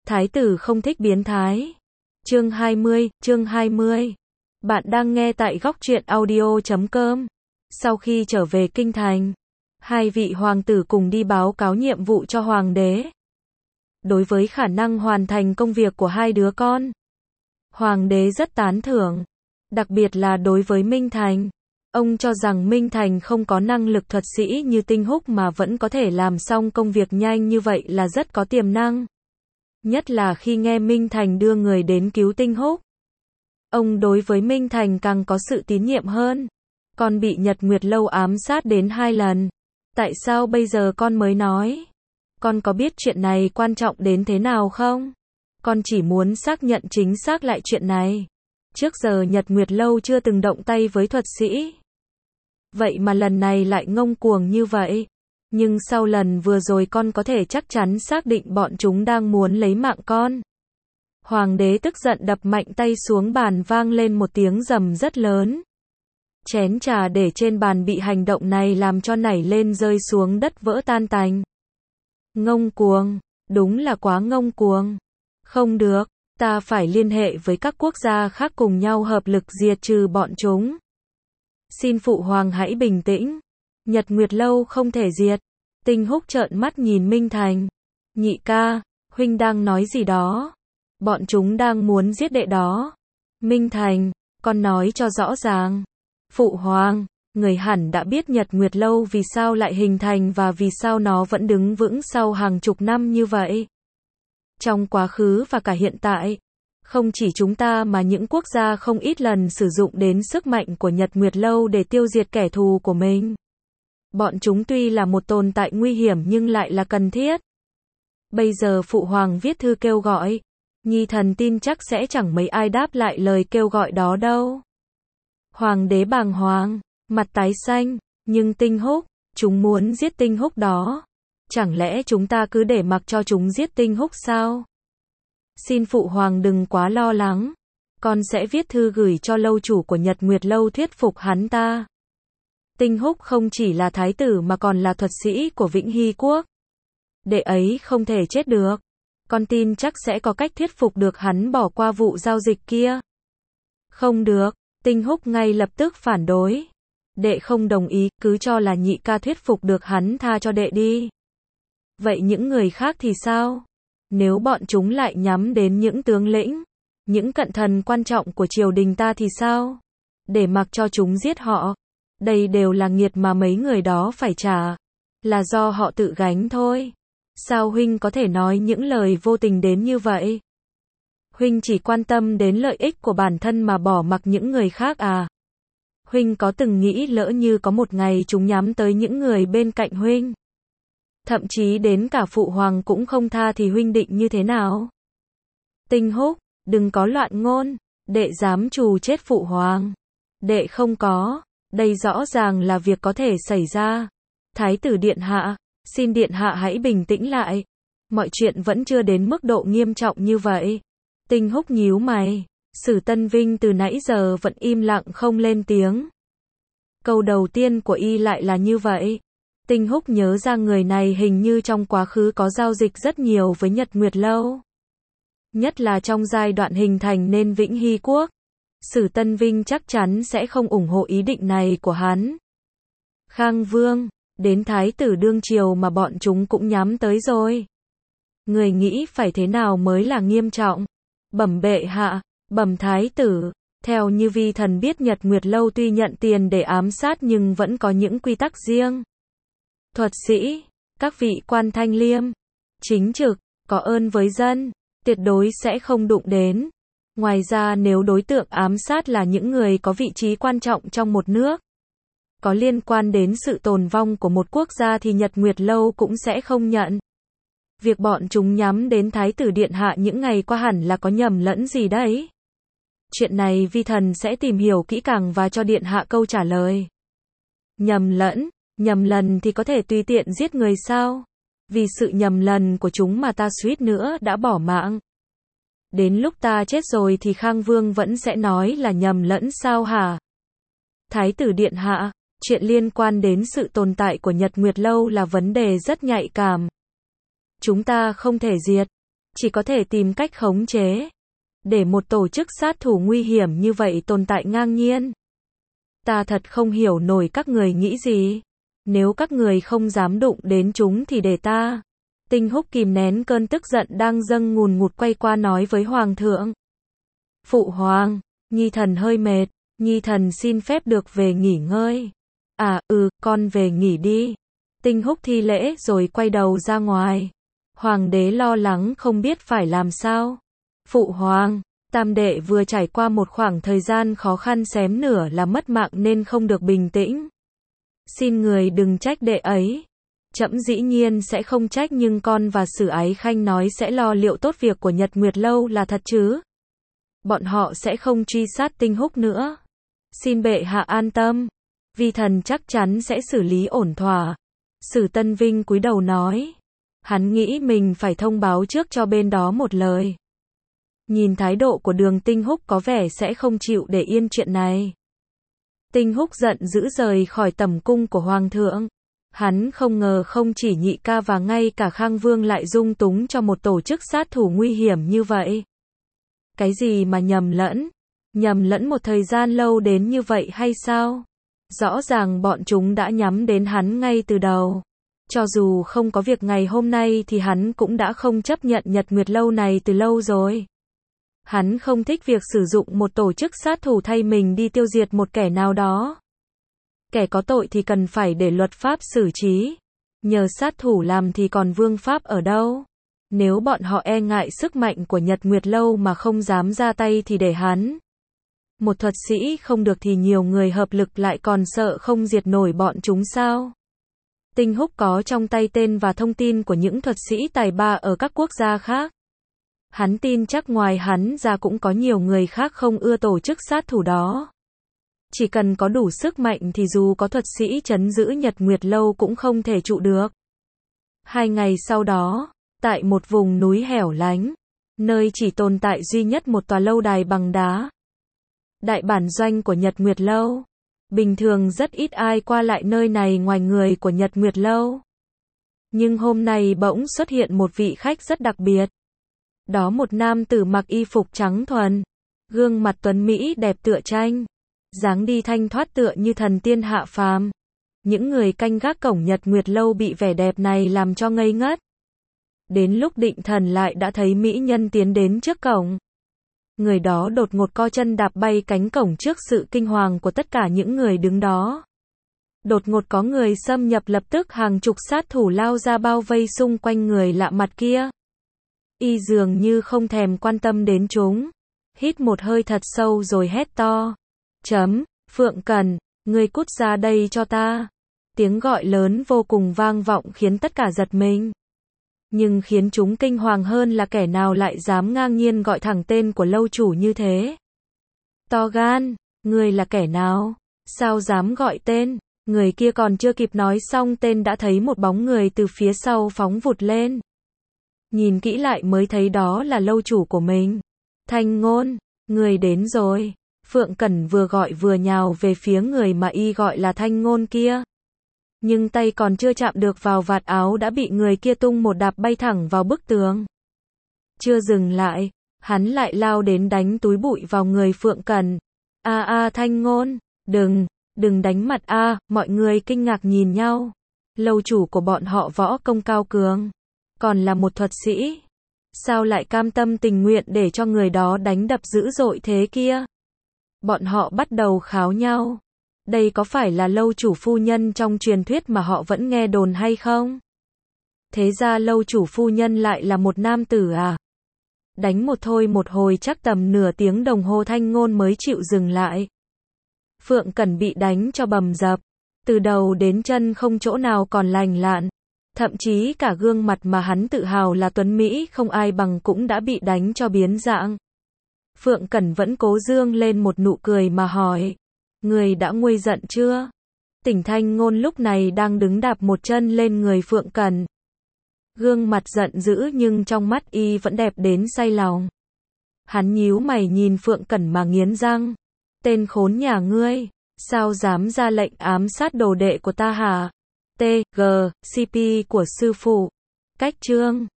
Thái tử không thích biến thái. Chương 20. Bạn đang nghe tại góc truyện audio.com. Sau khi trở về kinh thành, hai vị hoàng tử cùng đi báo cáo nhiệm vụ cho hoàng đế. Đối với khả năng hoàn thành công việc của hai đứa con, hoàng đế rất tán thưởng, đặc biệt là đối với Minh Thành. Ông cho rằng Minh Thành không có năng lực thuật sĩ như Tinh Húc mà vẫn có thể làm xong công việc nhanh như vậy là rất có tiềm năng. Nhất là khi nghe Minh Thành đưa người đến cứu Tinh Húc. Ông đối với Minh Thành càng có sự tín nhiệm hơn. Con bị Nhật Nguyệt Lâu ám sát đến 2 lần. Tại sao bây giờ con mới nói? Con có biết chuyện này quan trọng đến thế nào không? Con chỉ muốn xác nhận chính xác lại chuyện này. Trước giờ Nhật Nguyệt Lâu chưa từng động tay với thuật sĩ. Vậy mà lần này lại ngông cuồng như vậy. Nhưng sau lần vừa rồi con có thể chắc chắn xác định bọn chúng đang muốn lấy mạng con. Hoàng đế tức giận đập mạnh tay xuống bàn, vang lên một tiếng rầm rất lớn. Chén trà để trên bàn bị hành động này làm cho nảy lên rơi xuống đất vỡ tan tành. Ngông cuồng, đúng là quá ngông cuồng. Không được, ta phải liên hệ với các quốc gia khác cùng nhau hợp lực diệt trừ bọn chúng. Xin phụ hoàng hãy bình tĩnh. Nhật Nguyệt Lâu không thể diệt. Tinh Húc trợn mắt nhìn Minh Thành. Nhị ca, huynh đang nói gì đó? Bọn chúng đang muốn giết đệ đó. Minh Thành, con nói cho rõ ràng. Phụ hoàng, người hẳn đã biết Nhật Nguyệt Lâu vì sao lại hình thành và vì sao nó vẫn đứng vững sau hàng chục năm như vậy. Trong quá khứ và cả hiện tại, không chỉ chúng ta mà những quốc gia không ít lần sử dụng đến sức mạnh của Nhật Nguyệt Lâu để tiêu diệt kẻ thù của mình. Bọn chúng tuy là một tồn tại nguy hiểm nhưng lại là cần thiết. Bây giờ phụ hoàng viết thư kêu gọi, nhi thần tin chắc sẽ chẳng mấy ai đáp lại lời kêu gọi đó đâu. Hoàng đế bàng hoàng, mặt tái xanh, nhưng Tinh Húc, chúng muốn giết Tinh Húc đó. Chẳng lẽ chúng ta cứ để mặc cho chúng giết Tinh Húc sao? Xin phụ hoàng đừng quá lo lắng. Con sẽ viết thư gửi cho lâu chủ của Nhật Nguyệt Lâu thuyết phục hắn ta. Tinh Húc không chỉ là thái tử mà còn là thuật sĩ của Vĩnh Hy Quốc. Đệ ấy không thể chết được. Con tin chắc sẽ có cách thuyết phục được hắn bỏ qua vụ giao dịch kia. Không được, Tinh Húc ngay lập tức phản đối. Đệ không đồng ý, cứ cho là nhị ca thuyết phục được hắn tha cho đệ đi. Vậy những người khác thì sao? Nếu bọn chúng lại nhắm đến những tướng lĩnh, những cận thần quan trọng của triều đình ta thì sao? Để mặc cho chúng giết họ. Đây đều là nghiệt mà mấy người đó phải trả. Là do họ tự gánh thôi. Sao huynh có thể nói những lời vô tình đến như vậy? Huynh chỉ quan tâm đến lợi ích của bản thân mà bỏ mặc những người khác à? Huynh có từng nghĩ lỡ như có một ngày chúng nhắm tới những người bên cạnh huynh? Thậm chí đến cả phụ hoàng cũng không tha thì huynh định như thế nào? Tinh Húc, đừng có loạn ngôn. Đệ dám trù chết phụ hoàng. Đệ không có. Đây rõ ràng là việc có thể xảy ra. Thái tử điện hạ, xin điện hạ hãy bình tĩnh lại. Mọi chuyện vẫn chưa đến mức độ nghiêm trọng như vậy. Tinh Húc nhíu mày. Sử Tân Vinh từ nãy giờ vẫn im lặng không lên tiếng. Câu đầu tiên của y lại là như vậy. Tinh Húc nhớ ra người này hình như trong quá khứ có giao dịch rất nhiều với Nhật Nguyệt Lâu. Nhất là trong giai đoạn hình thành nên Vĩnh Hy Quốc. Sử Tân Vinh chắc chắn sẽ không ủng hộ ý định này của hắn. Khang Vương, đến thái tử đương triều mà bọn chúng cũng nhắm tới rồi. Người nghĩ phải thế nào mới là nghiêm trọng? Bẩm bệ hạ, bẩm thái tử, theo như vi thần biết Nhật Nguyệt Lâu tuy nhận tiền để ám sát nhưng vẫn có những quy tắc riêng. Thuật sĩ, các vị quan thanh liêm, chính trực, có ơn với dân, tuyệt đối sẽ không đụng đến. Ngoài ra nếu đối tượng ám sát là những người có vị trí quan trọng trong một nước, có liên quan đến sự tồn vong của một quốc gia thì Nhật Nguyệt Lâu cũng sẽ không nhận. Việc bọn chúng nhắm đến Thái tử điện hạ những ngày qua hẳn là có nhầm lẫn gì đấy. Chuyện này vi thần sẽ tìm hiểu kỹ càng và cho điện hạ câu trả lời. Nhầm lần thì có thể tùy tiện giết người sao? Vì sự nhầm lần của chúng mà ta suýt nữa đã bỏ mạng. Đến lúc ta chết rồi thì Khang Vương vẫn sẽ nói là nhầm lẫn sao hả? Thái tử điện hạ, chuyện liên quan đến sự tồn tại của Nhật Nguyệt Lâu là vấn đề rất nhạy cảm. Chúng ta không thể diệt, chỉ có thể tìm cách khống chế. Để một tổ chức sát thủ nguy hiểm như vậy tồn tại ngang nhiên. Ta thật không hiểu nổi các người nghĩ gì. Nếu các người không dám đụng đến chúng thì để ta. Tinh Húc kìm nén cơn tức giận đang dâng ngùn ngụt quay qua nói với Hoàng thượng. Phụ hoàng, Nhi thần hơi mệt, Nhi thần xin phép được về nghỉ ngơi. Con về nghỉ đi. Tinh Húc thi lễ rồi quay đầu ra ngoài. Hoàng đế lo lắng không biết phải làm sao. Phụ hoàng, tam đệ vừa trải qua một khoảng thời gian khó khăn xém nửa là mất mạng nên không được bình tĩnh. Xin người đừng trách đệ ấy. Trẫm dĩ nhiên sẽ không trách nhưng con và Sử Ái Khanh nói sẽ lo liệu tốt việc của Nhật Nguyệt Lâu là thật chứ? Bọn họ sẽ không truy sát Tinh Húc nữa. Xin bệ hạ an tâm. Vi thần chắc chắn sẽ xử lý ổn thỏa. Sử Tân Vinh cúi đầu nói. Hắn nghĩ mình phải thông báo trước cho bên đó một lời. Nhìn thái độ của Đường Tinh Húc có vẻ sẽ không chịu để yên chuyện này. Tinh Húc giận dữ rời khỏi tẩm cung của Hoàng thượng. Hắn không ngờ không chỉ Nhị ca và ngay cả Khang Vương lại dung túng cho một tổ chức sát thủ nguy hiểm như vậy. Cái gì mà nhầm lẫn? Nhầm lẫn một thời gian lâu đến như vậy hay sao? Rõ ràng bọn chúng đã nhắm đến hắn ngay từ đầu. Cho dù không có việc ngày hôm nay thì hắn cũng đã không chấp nhận Nhật Nguyệt Lâu này từ lâu rồi. Hắn không thích việc sử dụng một tổ chức sát thủ thay mình đi tiêu diệt một kẻ nào đó. Kẻ có tội thì cần phải để luật pháp xử trí. Nhờ sát thủ làm thì còn vương pháp ở đâu? Nếu bọn họ e ngại sức mạnh của Nhật Nguyệt Lâu mà không dám ra tay thì để hắn. Một thuật sĩ không được thì nhiều người hợp lực lại còn sợ không diệt nổi bọn chúng sao? Tinh Húc có trong tay tên và thông tin của những thuật sĩ tài ba ở các quốc gia khác. Hắn tin chắc ngoài hắn ra cũng có nhiều người khác không ưa tổ chức sát thủ đó. Chỉ cần có đủ sức mạnh thì dù có thuật sĩ trấn giữ Nhật Nguyệt Lâu cũng không thể trụ được. 2 ngày sau đó, tại một vùng núi hẻo lánh, nơi chỉ tồn tại duy nhất một tòa lâu đài bằng đá. Đại bản doanh của Nhật Nguyệt Lâu. Bình thường rất ít ai qua lại nơi này ngoài người của Nhật Nguyệt Lâu. Nhưng hôm nay bỗng xuất hiện một vị khách rất đặc biệt. Đó một nam tử mặc y phục trắng thuần, gương mặt tuấn mỹ đẹp tựa tranh, dáng đi thanh thoát tựa như thần tiên hạ phàm. Những người canh gác cổng Nhật Nguyệt Lâu bị vẻ đẹp này làm cho ngây ngất. Đến lúc định thần lại đã thấy mỹ nhân tiến đến trước cổng. Người đó đột ngột co chân đạp bay cánh cổng trước sự kinh hoàng của tất cả những người đứng đó. Đột ngột có người xâm nhập, lập tức hàng chục sát thủ lao ra bao vây xung quanh người lạ mặt kia. Y dường như không thèm quan tâm đến chúng. Hít một hơi thật sâu rồi hét to. Phượng Cẩn, ngươi cút ra đây cho ta. Tiếng gọi lớn vô cùng vang vọng khiến tất cả giật mình. Nhưng khiến chúng kinh hoàng hơn là kẻ nào lại dám ngang nhiên gọi thẳng tên của lâu chủ như thế. To gan, ngươi là kẻ nào? Sao dám gọi tên? Người kia còn chưa kịp nói xong tên đã thấy một bóng người từ phía sau phóng vụt lên. Nhìn kỹ lại mới thấy đó là lâu chủ của mình. Thanh Ngôn, người đến rồi. Phượng Cẩn vừa gọi vừa nhào về phía người mà y gọi là Thanh Ngôn kia. Nhưng tay còn chưa chạm được vào vạt áo đã bị người kia tung một đạp bay thẳng vào bức tường. Chưa dừng lại, hắn lại lao đến đánh túi bụi vào người Phượng Cẩn. Thanh Ngôn, đừng đánh mặt mọi người kinh ngạc nhìn nhau. Lâu chủ của bọn họ võ công cao cường, còn là một thuật sĩ. Sao lại cam tâm tình nguyện để cho người đó đánh đập dữ dội thế kia? Bọn họ bắt đầu kháo nhau. Đây có phải là lâu chủ phu nhân trong truyền thuyết mà họ vẫn nghe đồn hay không? Thế ra lâu chủ phu nhân lại là một nam tử à? Đánh một hồi chắc tầm nửa tiếng đồng hồ Thanh Ngôn mới chịu dừng lại. Phượng Cẩn bị đánh cho bầm dập. Từ đầu đến chân không chỗ nào còn lành lặn. Thậm chí cả gương mặt mà hắn tự hào là tuấn Mỹ không ai bằng cũng đã bị đánh cho biến dạng. Phượng Cẩn vẫn cố dương lên một nụ cười mà hỏi. Người đã nguôi giận chưa? Tỉnh Thanh Ngôn lúc này đang đứng đạp một chân lên người Phượng Cẩn. Gương mặt giận dữ nhưng trong mắt y vẫn đẹp đến say lòng. Hắn nhíu mày nhìn Phượng Cẩn mà nghiến răng. Tên khốn nhà ngươi, sao dám ra lệnh ám sát đồ đệ của ta hả? CP của sư phụ. Cách chương